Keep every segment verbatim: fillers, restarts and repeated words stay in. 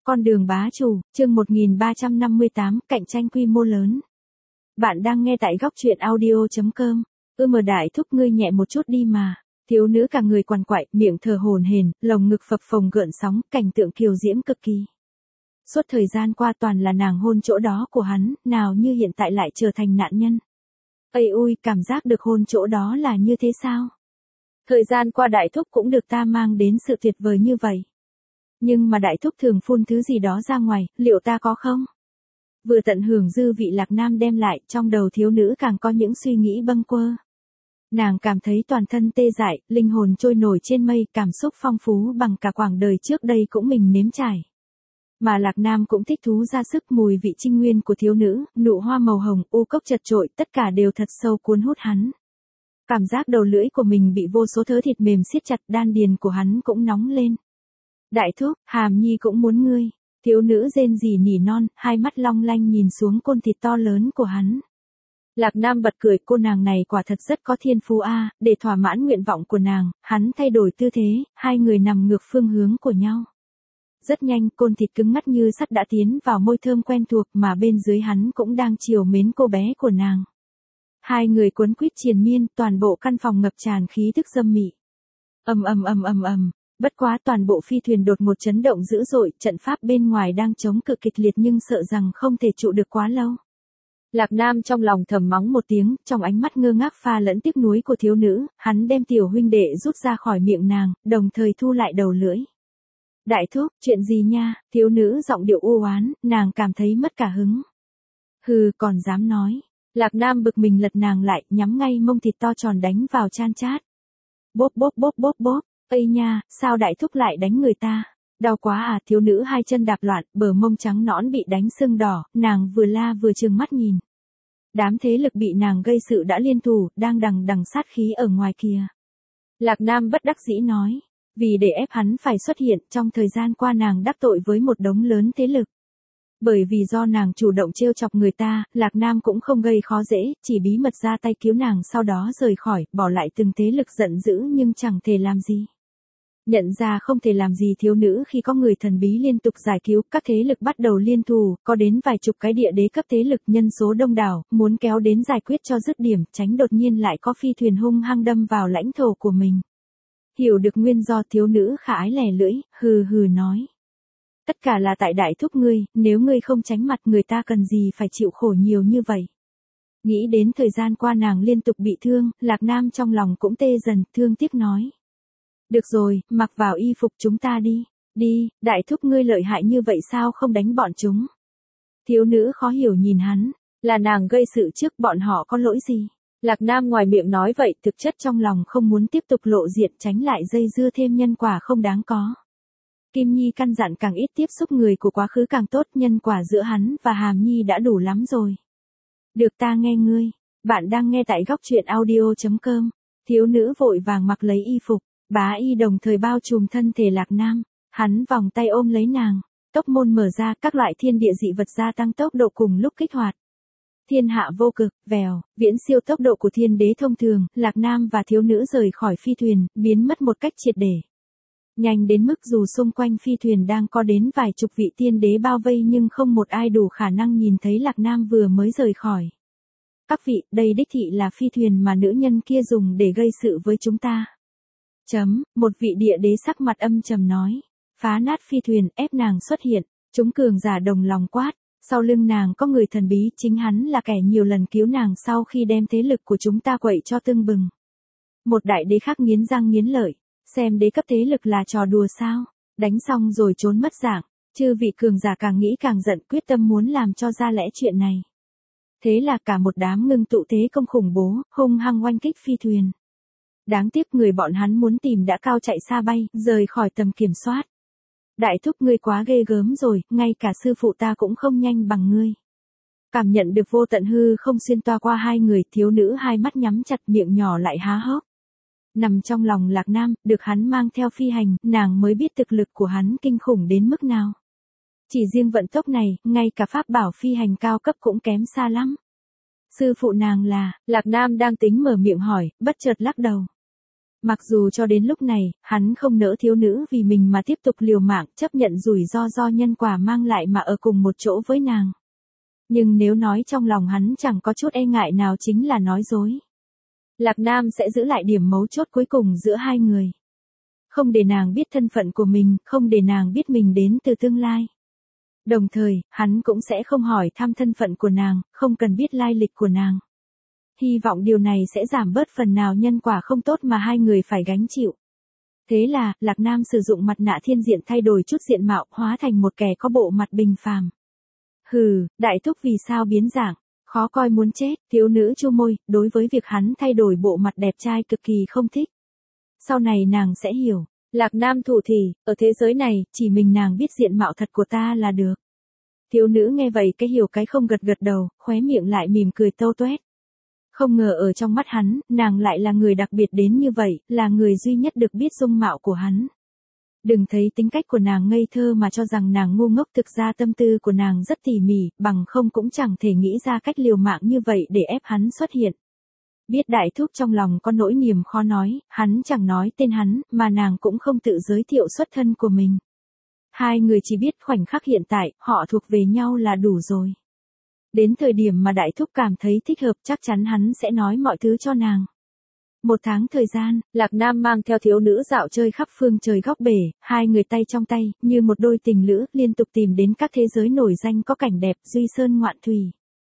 Con đường bá chủ, chương một nghìn ba trăm năm mươi tám, cạnh tranh quy mô lớn. Bạn đang nghe tại góc truyện audio chấm com. Ư mờ đại thúc ngươi nhẹ một chút đi mà. Thiếu nữ cả người quằn quại, miệng thở hổn hển, lồng ngực phập phồng gợn sóng, cảnh tượng kiều diễm cực kỳ. Suốt thời gian qua toàn là nàng hôn chỗ đó của hắn, nào như hiện tại lại trở thành nạn nhân. Ây ui, cảm giác được hôn chỗ đó là như thế sao? Thời gian qua đại thúc cũng được ta mang đến sự tuyệt vời như vậy. Nhưng mà đại thúc thường phun thứ gì đó ra ngoài, liệu ta có không? Vừa tận hưởng dư vị Lạc Nam đem lại, trong đầu thiếu nữ càng có những suy nghĩ bâng quơ. Nàng cảm thấy toàn thân tê dại, linh hồn trôi nổi trên mây, cảm xúc phong phú bằng cả quãng đời trước đây cũng mình nếm trải. Mà Lạc Nam cũng thích thú ra sức, mùi vị trinh nguyên của thiếu nữ, nụ hoa màu hồng, u cốc chật trội, tất cả đều thật sâu cuốn hút hắn. Cảm giác đầu lưỡi của mình bị vô số thớ thịt mềm siết chặt, đan điền của hắn cũng nóng lên. Đại thúc, Hàm Nhi cũng muốn ngươi. Thiếu nữ rên rỉ nỉ non, hai mắt long lanh nhìn xuống côn thịt to lớn của hắn. Lạc Nam bật cười, cô nàng này quả thật rất có thiên phú a. Để thỏa mãn nguyện vọng của nàng, hắn thay đổi tư thế, hai người nằm ngược phương hướng của nhau. Rất nhanh, côn thịt cứng ngắt như sắt đã tiến vào môi thơm quen thuộc, mà bên dưới hắn cũng đang trìu mến cô bé của nàng. Hai người quấn quýt triền miên, toàn bộ căn phòng ngập tràn khí thức dâm mị. Ầm ầm ầm ầm ầm. Bất quá toàn bộ phi thuyền đột ngột chấn động dữ dội, trận pháp bên ngoài đang chống cự kịch liệt nhưng sợ rằng không thể trụ được quá lâu. Lạc Nam trong lòng thầm mắng một tiếng, trong ánh mắt ngơ ngác pha lẫn tiếc nuối của thiếu nữ, hắn đem tiểu huynh đệ rút ra khỏi miệng nàng, đồng thời thu lại đầu lưỡi. Đại thúc, chuyện gì nha? Thiếu nữ giọng điệu u oán, nàng cảm thấy mất cả hứng. Hừ, còn dám nói. Lạc Nam bực mình lật nàng lại, nhắm ngay mông thịt to tròn đánh vào chan chát. Bốp bốp bốp bốp bốp. Ây nha, sao đại thúc lại đánh người ta? Đau quá à, thiếu nữ hai chân đạp loạn, bờ mông trắng nõn bị đánh sưng đỏ, nàng vừa la vừa trừng mắt nhìn. Đám thế lực bị nàng gây sự đã liên thủ, đang đằng đằng sát khí ở ngoài kia. Lạc Nam bất đắc dĩ nói, vì để ép hắn phải xuất hiện, trong thời gian qua nàng đắc tội với một đống lớn thế lực. Bởi vì do nàng chủ động trêu chọc người ta, Lạc Nam cũng không gây khó dễ, chỉ bí mật ra tay cứu nàng sau đó rời khỏi, bỏ lại từng thế lực giận dữ nhưng chẳng thể làm gì. Nhận ra không thể làm gì thiếu nữ khi có người thần bí liên tục giải cứu, các thế lực bắt đầu liên thủ, có đến vài chục cái địa đế cấp thế lực nhân số đông đảo, muốn kéo đến giải quyết cho dứt điểm, tránh đột nhiên lại có phi thuyền hung hăng đâm vào lãnh thổ của mình. Hiểu được nguyên do, thiếu nữ khả ái lẻ lưỡi, hừ hừ nói. Tất cả là tại đại thúc ngươi, nếu ngươi không tránh mặt người ta cần gì phải chịu khổ nhiều như vậy. Nghĩ đến thời gian qua nàng liên tục bị thương, Lạc Nam trong lòng cũng tê dần, thương tiếc nói. Được rồi, mặc vào y phục chúng ta đi. Đi, đại thúc ngươi lợi hại như vậy sao không đánh bọn chúng? Thiếu nữ khó hiểu nhìn hắn, là nàng gây sự trước, bọn họ có lỗi gì? Lạc Nam ngoài miệng nói vậy, thực chất trong lòng không muốn tiếp tục lộ diện, tránh lại dây dưa thêm nhân quả không đáng có. Kim Nhi căn dặn càng ít tiếp xúc người của quá khứ càng tốt, nhân quả giữa hắn và Hàm Nhi đã đủ lắm rồi. Được, ta nghe ngươi. Bạn đang nghe tại góc truyện audio chấm com. Thiếu nữ vội vàng mặc lấy y phục. Bá y đồng thời bao trùm thân thể Lạc Nam, hắn vòng tay ôm lấy nàng, tốc môn mở ra, các loại thiên địa dị vật gia tăng tốc độ cùng lúc kích hoạt. Thiên hạ vô cực, vèo, viễn siêu tốc độ của thiên đế thông thường, Lạc Nam và thiếu nữ rời khỏi phi thuyền, biến mất một cách triệt để. Nhanh đến mức dù xung quanh phi thuyền đang có đến vài chục vị tiên đế bao vây nhưng không một ai đủ khả năng nhìn thấy Lạc Nam vừa mới rời khỏi. Các vị, đây đích thị là phi thuyền mà nữ nhân kia dùng để gây sự với chúng ta. Chấm, một vị địa đế sắc mặt âm trầm nói. Phá nát phi thuyền, ép nàng xuất hiện. Chúng cường giả đồng lòng quát. Sau lưng nàng có người thần bí, chính hắn là kẻ nhiều lần cứu nàng sau khi đem thế lực của chúng ta quậy cho tưng bừng. Một đại đế khác nghiến răng nghiến lợi. Xem đế cấp thế lực là trò đùa sao? Đánh xong rồi trốn mất dạng. Chư vị cường giả càng nghĩ càng giận, quyết tâm muốn làm cho ra lẽ chuyện này. Thế là cả một đám ngưng tụ thế công khủng bố, hung hăng oanh kích phi thuyền. Đáng tiếc người bọn hắn muốn tìm đã cao chạy xa bay, rời khỏi tầm kiểm soát. Đại thúc ngươi quá ghê gớm rồi, ngay cả sư phụ ta cũng không nhanh bằng ngươi. Cảm nhận được vô tận hư không xuyên toa qua hai người, thiếu nữ hai mắt nhắm chặt, miệng nhỏ lại há hốc. Nằm trong lòng Lạc Nam, được hắn mang theo phi hành, nàng mới biết thực lực của hắn kinh khủng đến mức nào. Chỉ riêng vận tốc này, ngay cả pháp bảo phi hành cao cấp cũng kém xa lắm. Sư phụ nàng là, Lạc Nam đang tính mở miệng hỏi, bất chợt lắc đầu. Mặc dù cho đến lúc này, hắn không nỡ thiếu nữ vì mình mà tiếp tục liều mạng, chấp nhận rủi ro do nhân quả mang lại mà ở cùng một chỗ với nàng. Nhưng nếu nói trong lòng hắn chẳng có chút e ngại nào chính là nói dối. Lạc Nam sẽ giữ lại điểm mấu chốt cuối cùng giữa hai người. Không để nàng biết thân phận của mình, không để nàng biết mình đến từ tương lai. Đồng thời, hắn cũng sẽ không hỏi thăm thân phận của nàng, không cần biết lai lịch của nàng. Hy vọng điều này sẽ giảm bớt phần nào nhân quả không tốt mà hai người phải gánh chịu. Thế là, Lạc Nam sử dụng mặt nạ thiên diện thay đổi chút diện mạo, hóa thành một kẻ có bộ mặt bình phàm. Hừ, đại thúc vì sao biến dạng, khó coi muốn chết, thiếu nữ chu môi, đối với việc hắn thay đổi bộ mặt đẹp trai cực kỳ không thích. Sau này nàng sẽ hiểu, Lạc Nam thủ thỉ, ở thế giới này, chỉ mình nàng biết diện mạo thật của ta là được. Thiếu nữ nghe vậy cái hiểu cái không gật gật đầu, khóe miệng lại mỉm cười tâu tuét. Không ngờ ở trong mắt hắn, nàng lại là người đặc biệt đến như vậy, là người duy nhất được biết dung mạo của hắn. Đừng thấy tính cách của nàng ngây thơ mà cho rằng nàng ngu ngốc, thực ra tâm tư của nàng rất tỉ mỉ, bằng không cũng chẳng thể nghĩ ra cách liều mạng như vậy để ép hắn xuất hiện. Biết đại thúc trong lòng có nỗi niềm khó nói, hắn chẳng nói tên hắn, mà nàng cũng không tự giới thiệu xuất thân của mình. Hai người chỉ biết khoảnh khắc hiện tại, họ thuộc về nhau là đủ rồi. Đến thời điểm mà đại thúc cảm thấy thích hợp chắc chắn hắn sẽ nói mọi thứ cho nàng. Một tháng thời gian, Lạc Nam mang theo thiếu nữ dạo chơi khắp phương trời góc bể, hai người tay trong tay, như một đôi tình lữ, liên tục tìm đến các thế giới nổi danh có cảnh đẹp, duy sơn ngoạn thủy.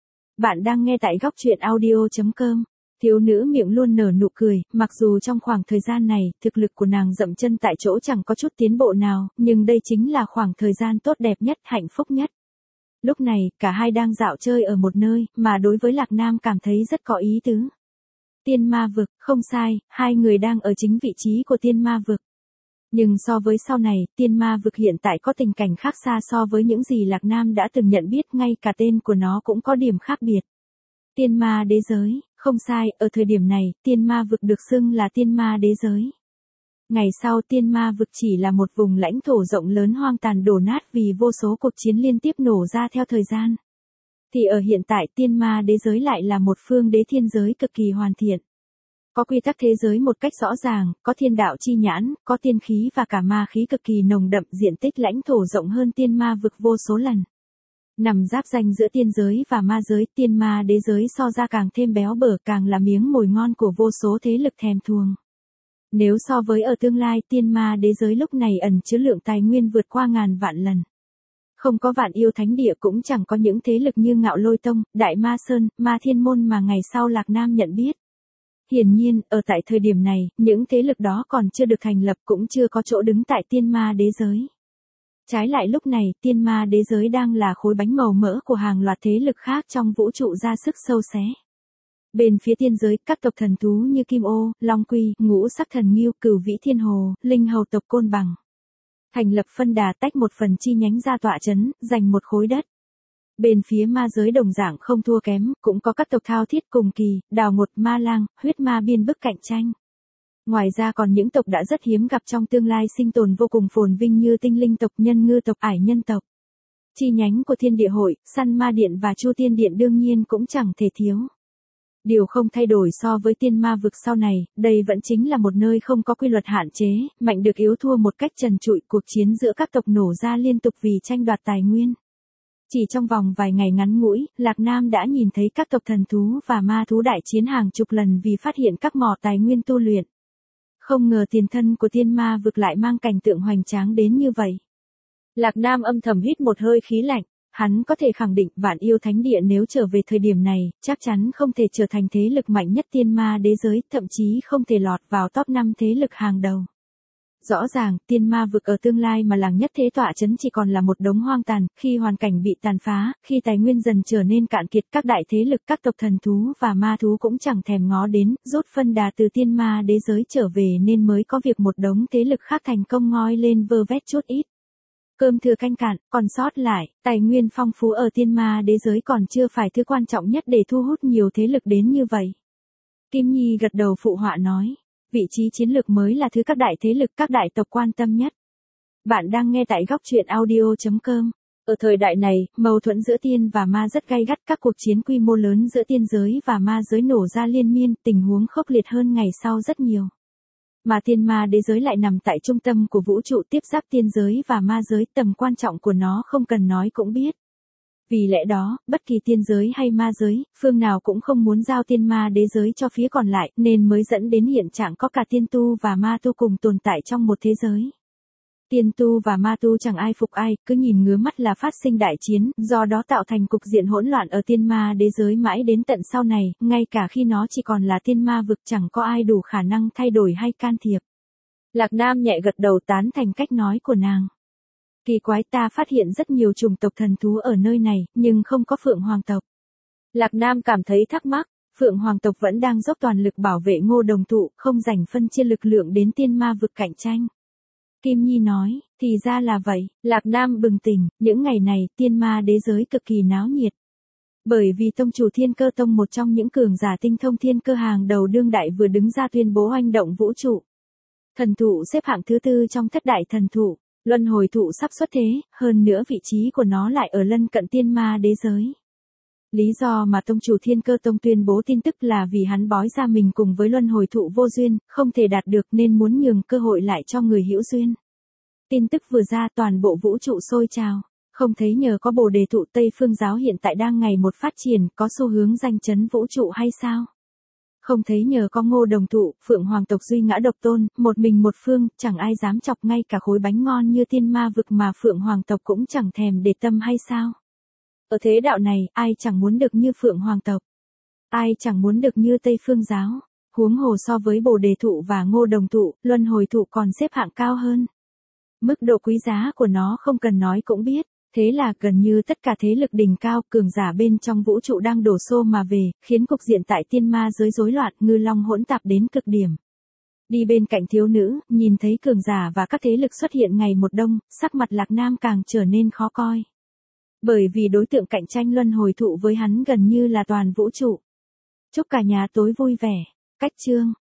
Bạn đang nghe tại góc truyện audio chấm com. Thiếu nữ miệng luôn nở nụ cười, mặc dù trong khoảng thời gian này, thực lực của nàng dậm chân tại chỗ chẳng có chút tiến bộ nào, nhưng đây chính là khoảng thời gian tốt đẹp nhất, hạnh phúc nhất. Lúc này, cả hai đang dạo chơi ở một nơi, mà đối với Lạc Nam cảm thấy rất có ý tứ. Tiên ma vực, không sai, hai người đang ở chính vị trí của tiên ma vực. Nhưng so với sau này, tiên ma vực hiện tại có tình cảnh khác xa so với những gì Lạc Nam đã từng nhận biết, ngay cả tên của nó cũng có điểm khác biệt. Tiên ma đế giới, không sai, ở thời điểm này, tiên ma vực được xưng là tiên ma đế giới. Ngày sau tiên ma vực chỉ là một vùng lãnh thổ rộng lớn hoang tàn đổ nát vì vô số cuộc chiến liên tiếp nổ ra theo thời gian. Thì ở hiện tại tiên ma đế giới lại là một phương đế thiên giới cực kỳ hoàn thiện. Có quy tắc thế giới một cách rõ ràng, có thiên đạo chi nhãn, có tiên khí và cả ma khí cực kỳ nồng đậm, diện tích lãnh thổ rộng hơn tiên ma vực vô số lần. Nằm giáp ranh giữa tiên giới và ma giới, tiên ma đế giới so ra càng thêm béo bở, càng là miếng mồi ngon của vô số thế lực thèm thuồng. Nếu so với ở tương lai, tiên ma đế giới lúc này ẩn chứa lượng tài nguyên vượt qua ngàn vạn lần. Không có vạn yêu thánh địa, cũng chẳng có những thế lực như Ngạo Lôi Tông, Đại Ma Sơn, Ma Thiên Môn mà ngày sau Lạc Nam nhận biết. Hiển nhiên, ở tại thời điểm này, những thế lực đó còn chưa được thành lập, cũng chưa có chỗ đứng tại tiên ma đế giới. Trái lại lúc này, tiên ma đế giới đang là khối bánh màu mỡ của hàng loạt thế lực khác trong vũ trụ ra sức sâu xé. Bên phía tiên giới, các tộc thần thú như Kim Ô, Long Quy, Ngũ Sắc Thần Ngưu, Cửu Vĩ Thiên Hồ, Linh Hầu tộc Côn Bằng. Thành lập phân đà, tách một phần chi nhánh ra tọa chấn, giành một khối đất. Bên phía ma giới đồng dạng không thua kém, cũng có các tộc Thao Thiết, Cùng Kỳ, Đào Ngột, Ma Lang, Huyết Ma biên bức cạnh tranh. Ngoài ra còn những tộc đã rất hiếm gặp trong tương lai sinh tồn vô cùng phồn vinh như Tinh Linh tộc, Nhân Ngư tộc, Ải Nhân tộc. Chi nhánh của Thiên Địa Hội, Săn Ma Điện và Chu Tiên Điện đương nhiên cũng chẳng thể thiếu. Điều không thay đổi so với tiên ma vực sau này, đây vẫn chính là một nơi không có quy luật hạn chế, mạnh được yếu thua một cách trần trụi, cuộc chiến giữa các tộc nổ ra liên tục vì tranh đoạt tài nguyên. Chỉ trong vòng vài ngày ngắn ngủi, Lạc Nam đã nhìn thấy các tộc thần thú và ma thú đại chiến hàng chục lần vì phát hiện các mỏ tài nguyên tu luyện. Không ngờ tiền thân của tiên ma vực lại mang cảnh tượng hoành tráng đến như vậy. Lạc Nam âm thầm hít một hơi khí lạnh. Hắn có thể khẳng định vạn yêu thánh địa nếu trở về thời điểm này, chắc chắn không thể trở thành thế lực mạnh nhất tiên ma đế giới, thậm chí không thể lọt vào top năm thế lực hàng đầu. Rõ ràng, tiên ma vực ở tương lai mà làng nhất thế tọa chấn chỉ còn là một đống hoang tàn, khi hoàn cảnh bị tàn phá, khi tài nguyên dần trở nên cạn kiệt, các đại thế lực, các tộc thần thú và ma thú cũng chẳng thèm ngó đến, rút phân đà từ tiên ma đế giới trở về nên mới có việc một đống thế lực khác thành công ngoi lên vơ vét chút ít. Cơm thừa canh cạn, còn sót lại, tài nguyên phong phú ở tiên ma đế giới còn chưa phải thứ quan trọng nhất để thu hút nhiều thế lực đến như vậy. Kim Nhi gật đầu phụ họa nói, vị trí chiến lược mới là thứ các đại thế lực, các đại tộc quan tâm nhất. Bạn đang nghe tại góc truyện audio chấm com. Ở thời đại này, mâu thuẫn giữa tiên và ma rất gay gắt, các cuộc chiến quy mô lớn giữa tiên giới và ma giới nổ ra liên miên, tình huống khốc liệt hơn ngày sau rất nhiều. Mà tiên ma đế giới lại nằm tại trung tâm của vũ trụ tiếp giáp tiên giới và ma giới, tầm quan trọng của nó không cần nói cũng biết. Vì lẽ đó, bất kỳ tiên giới hay ma giới, phương nào cũng không muốn giao tiên ma đế giới cho phía còn lại, nên mới dẫn đến hiện trạng có cả tiên tu và ma tu cùng tồn tại trong một thế giới. Tiên tu và ma tu chẳng ai phục ai, cứ nhìn ngứa mắt là phát sinh đại chiến, do đó tạo thành cục diện hỗn loạn ở tiên ma đế giới mãi đến tận sau này, ngay cả khi nó chỉ còn là tiên ma vực chẳng có ai đủ khả năng thay đổi hay can thiệp. Lạc Nam nhẹ gật đầu tán thành cách nói của nàng. Kỳ quái, ta phát hiện rất nhiều chủng tộc thần thú ở nơi này, nhưng không có Phượng Hoàng tộc. Lạc Nam cảm thấy thắc mắc, Phượng Hoàng tộc vẫn đang dốc toàn lực bảo vệ Ngô Đồng Thụ, không dành phân chia lực lượng đến tiên ma vực cạnh tranh. Kim Nhi nói, thì ra là vậy, Lạc Nam bừng tỉnh, những ngày này tiên ma đế giới cực kỳ náo nhiệt. Bởi vì tông chủ Thiên Cơ Tông, một trong những cường giả tinh thông thiên cơ hàng đầu đương đại, vừa đứng ra tuyên bố oanh động vũ trụ. Thần thụ xếp hạng thứ tư trong thất đại thần thụ, luân hồi thụ sắp xuất thế, hơn nữa vị trí của nó lại ở lân cận tiên ma đế giới. Lý do mà tông chủ Thiên Cơ Tông tuyên bố tin tức là vì hắn bói ra mình cùng với luân hồi thụ vô duyên, không thể đạt được nên muốn nhường cơ hội lại cho người hữu duyên. Tin tức vừa ra toàn bộ vũ trụ sôi trào, không thấy nhờ có Bồ Đề thụ Tây Phương giáo hiện tại đang ngày một phát triển, có xu hướng danh chấn vũ trụ hay sao? Không thấy nhờ có Ngô Đồng Thụ, Phượng Hoàng tộc duy ngã độc tôn, một mình một phương, chẳng ai dám chọc ngay cả khối bánh ngon như tiên ma vực mà Phượng Hoàng tộc cũng chẳng thèm để tâm hay sao? Ở thế đạo này, ai chẳng muốn được như Phượng Hoàng tộc? Ai chẳng muốn được như Tây Phương giáo? Huống hồ so với Bồ Đề thụ và Ngô Đồng Thụ, luân hồi thụ còn xếp hạng cao hơn. Mức độ quý giá của nó không cần nói cũng biết. Thế là gần như tất cả thế lực đỉnh cao, cường giả bên trong vũ trụ đang đổ xô mà về, khiến cục diện tại tiên ma giới rối loạn, ngư long hỗn tạp đến cực điểm. Đi bên cạnh thiếu nữ, nhìn thấy cường giả và các thế lực xuất hiện ngày một đông, sắc mặt Lạc Nam càng trở nên khó coi. Bởi vì đối tượng cạnh tranh luân hồi thụ với hắn gần như là toàn vũ trụ. Chúc cả nhà tối vui vẻ. Cách chương